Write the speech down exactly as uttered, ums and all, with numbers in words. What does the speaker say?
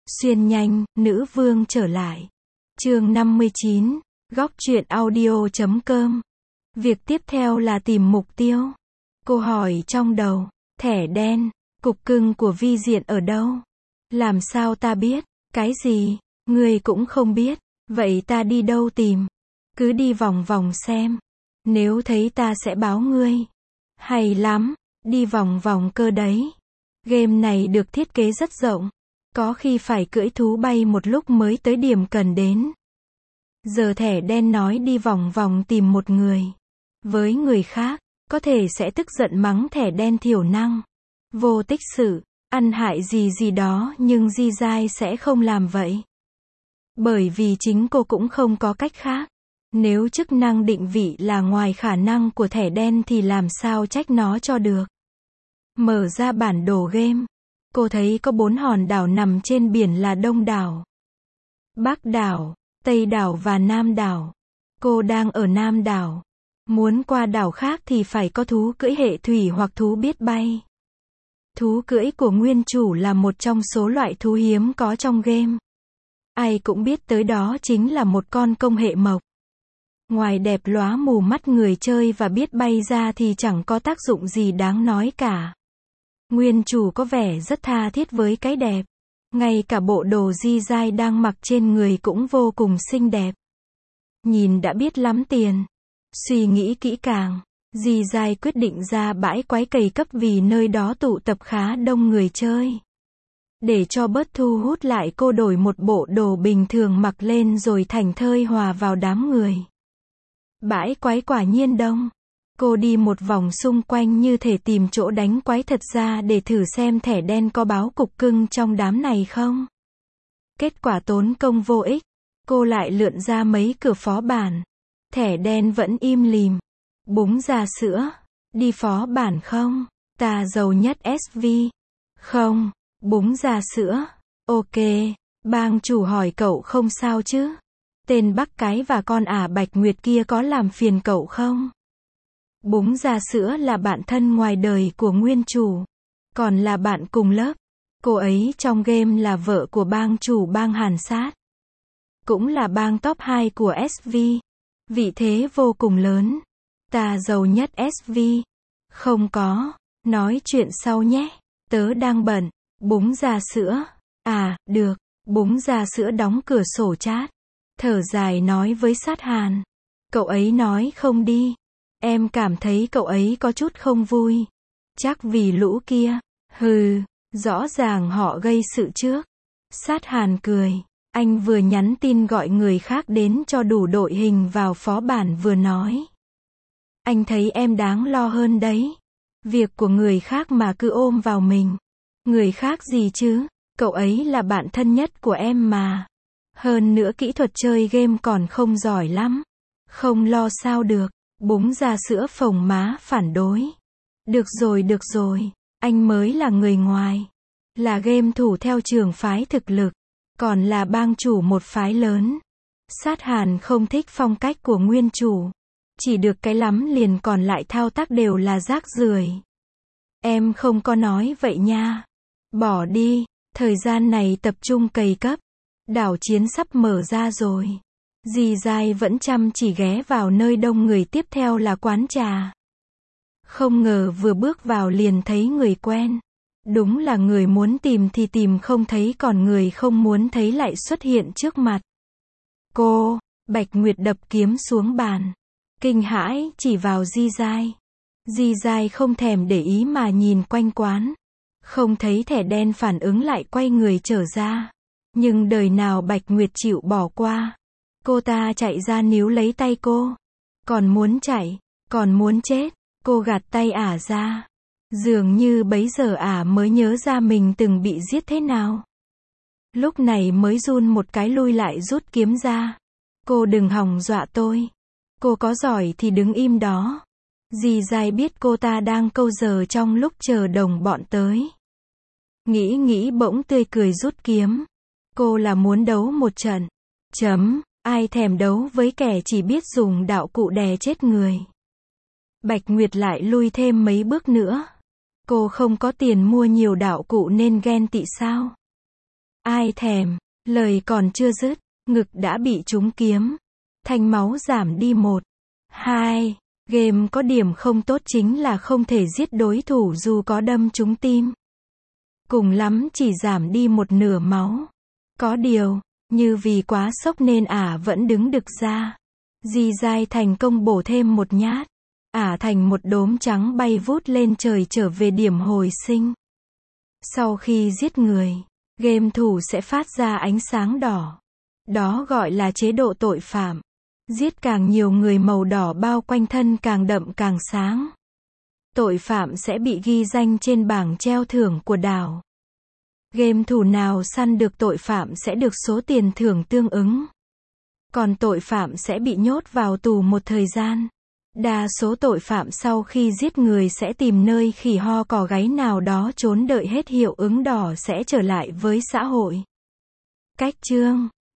Xuyên nhanh, nữ vương trở lại. Chương năm mươi chín, góc truyện audio chấm com. Việc tiếp theo là tìm mục tiêu. Cô hỏi trong đầu, thẻ đen, cục cưng của vi diện ở đâu? Làm sao ta biết? Cái gì? Ngươi cũng không biết. Vậy ta đi đâu tìm? Cứ đi vòng vòng xem. Nếu thấy ta sẽ báo ngươi. Hay lắm, đi vòng vòng cơ đấy. Game này được thiết kế rất rộng. Có khi phải cưỡi thú bay một lúc mới tới điểm cần đến. Giờ thẻ đen nói đi vòng vòng tìm một người. Với người khác, có thể sẽ tức giận mắng thẻ đen thiểu năng, vô tích sự, ăn hại gì gì đó, nhưng Di Giai sẽ không làm vậy. Bởi vì chính cô cũng không có cách khác. Nếu chức năng định vị là ngoài khả năng của thẻ đen thì làm sao trách nó cho được. Mở ra bản đồ game. Cô thấy có bốn hòn đảo nằm trên biển là Đông đảo, Bắc đảo, Tây đảo và Nam đảo. Cô đang ở Nam đảo. Muốn qua đảo khác thì phải có thú cưỡi hệ thủy hoặc thú biết bay. Thú cưỡi của nguyên chủ là một trong số loại thú hiếm có trong game. Ai cũng biết tới đó chính là một con công hệ mộc. Ngoài đẹp lóa mù mắt người chơi và biết bay ra thì chẳng có tác dụng gì đáng nói cả. Nguyên chủ có vẻ rất tha thiết với cái đẹp. Ngay cả bộ đồ Di Giai đang mặc trên người cũng vô cùng xinh đẹp. Nhìn đã biết lắm tiền. Suy nghĩ kỹ càng, Di Giai quyết định ra bãi quái cày cấp vì nơi đó tụ tập khá đông người chơi. Để cho bớt thu hút lại, cô đổi một bộ đồ bình thường mặc lên rồi thảnh thơi hòa vào đám người. Bãi quái quả nhiên đông. Cô đi một vòng xung quanh như thể tìm chỗ đánh quái thật ra để thử xem thẻ đen có báo cục cưng trong đám này không. Kết quả tốn công vô ích. Cô lại lượn ra mấy cửa phó bản. Thẻ đen vẫn im lìm. Búng ra sữa. Đi phó bản không? Ta giàu nhất ét vê. Không. Búng ra sữa. Ok. Bang chủ hỏi cậu không sao chứ? Tên Bắc Cái và con ả Bạch Nguyệt kia có làm phiền cậu không? Búng ra sữa là bạn thân ngoài đời của nguyên chủ. Còn là bạn cùng lớp. Cô ấy trong game là vợ của bang chủ bang Hàn Sát. Cũng là bang top hai của ét vê. Vị thế vô cùng lớn. Ta giàu nhất ét vê. Không có. Nói chuyện sau nhé. Tớ đang bận. Búng ra sữa. À, được. Búng ra sữa đóng cửa sổ chat. Thở dài nói với Sát Hàn. Cậu ấy nói không đi. Em cảm thấy cậu ấy có chút không vui. Chắc vì lũ kia. Hừ, rõ ràng họ gây sự trước. Sát Hàn cười. Anh vừa nhắn tin gọi người khác đến cho đủ đội hình vào phó bản vừa nói. Anh thấy em đáng lo hơn đấy. Việc của người khác mà cứ ôm vào mình. Người khác gì chứ? Cậu ấy là bạn thân nhất của em mà. Hơn nữa kỹ thuật chơi game còn không giỏi lắm. Không lo sao được. Búng ra sữa phồng má phản đối. Được rồi được rồi. Anh mới là người ngoài. Là game thủ theo trường phái thực lực. Còn là bang chủ một phái lớn. Sát Hàn không thích phong cách của nguyên chủ. Chỉ được cái lắm liền, còn lại thao tác đều là rác rưởi. Em không có nói vậy nha. Bỏ đi. Thời gian này tập trung cày cấp. Đảo chiến sắp mở ra rồi. Di Giai vẫn chăm chỉ ghé vào nơi đông người, tiếp theo là quán trà. Không ngờ vừa bước vào liền thấy người quen. Đúng là người muốn tìm thì tìm không thấy, còn người không muốn thấy lại xuất hiện trước mặt. Cô, Bạch Nguyệt đập kiếm xuống bàn. Kinh hãi, chỉ vào Di Giai. Di Giai không thèm để ý mà nhìn quanh quán. Không thấy thẻ đen phản ứng lại quay người trở ra. Nhưng đời nào Bạch Nguyệt chịu bỏ qua. Cô ta chạy ra níu lấy tay cô. Còn muốn chạy, còn muốn chết. Cô gạt tay ả ra. Dường như bấy giờ ả mới nhớ ra mình từng bị giết thế nào. Lúc này mới run một cái lui lại rút kiếm ra. Cô đừng hòng dọa tôi. Cô có giỏi thì đứng im đó. Di Giai biết cô ta đang câu giờ trong lúc chờ đồng bọn tới. Nghĩ nghĩ bỗng tươi cười rút kiếm. Cô là muốn đấu một trận. Chấm. Ai thèm đấu với kẻ chỉ biết dùng đạo cụ đè chết người. Bạch Nguyệt lại lui thêm mấy bước nữa. Cô không có tiền mua nhiều đạo cụ nên ghen tị sao? Ai thèm, lời còn chưa dứt, ngực đã bị trúng kiếm. Thanh máu giảm đi một. Hai. Game có điểm không tốt chính là không thể giết đối thủ dù có đâm trúng tim. Cùng lắm chỉ giảm đi một nửa máu. Có điều, như vì quá sốc nên ả vẫn đứng đực ra. Di dai thành công bổ thêm một nhát. Ả thành một đốm trắng bay vút lên trời trở về điểm hồi sinh. Sau khi giết người, game thủ sẽ phát ra ánh sáng đỏ. Đó gọi là chế độ tội phạm. Giết càng nhiều người màu đỏ bao quanh thân càng đậm càng sáng. Tội phạm sẽ bị ghi danh trên bảng treo thưởng của đảo. Game thủ nào săn được tội phạm sẽ được số tiền thưởng tương ứng. Còn tội phạm sẽ bị nhốt vào tù một thời gian. Đa số tội phạm sau khi giết người sẽ tìm nơi khỉ ho cò gáy nào đó trốn đợi hết hiệu ứng đỏ sẽ trở lại với xã hội. Cách chương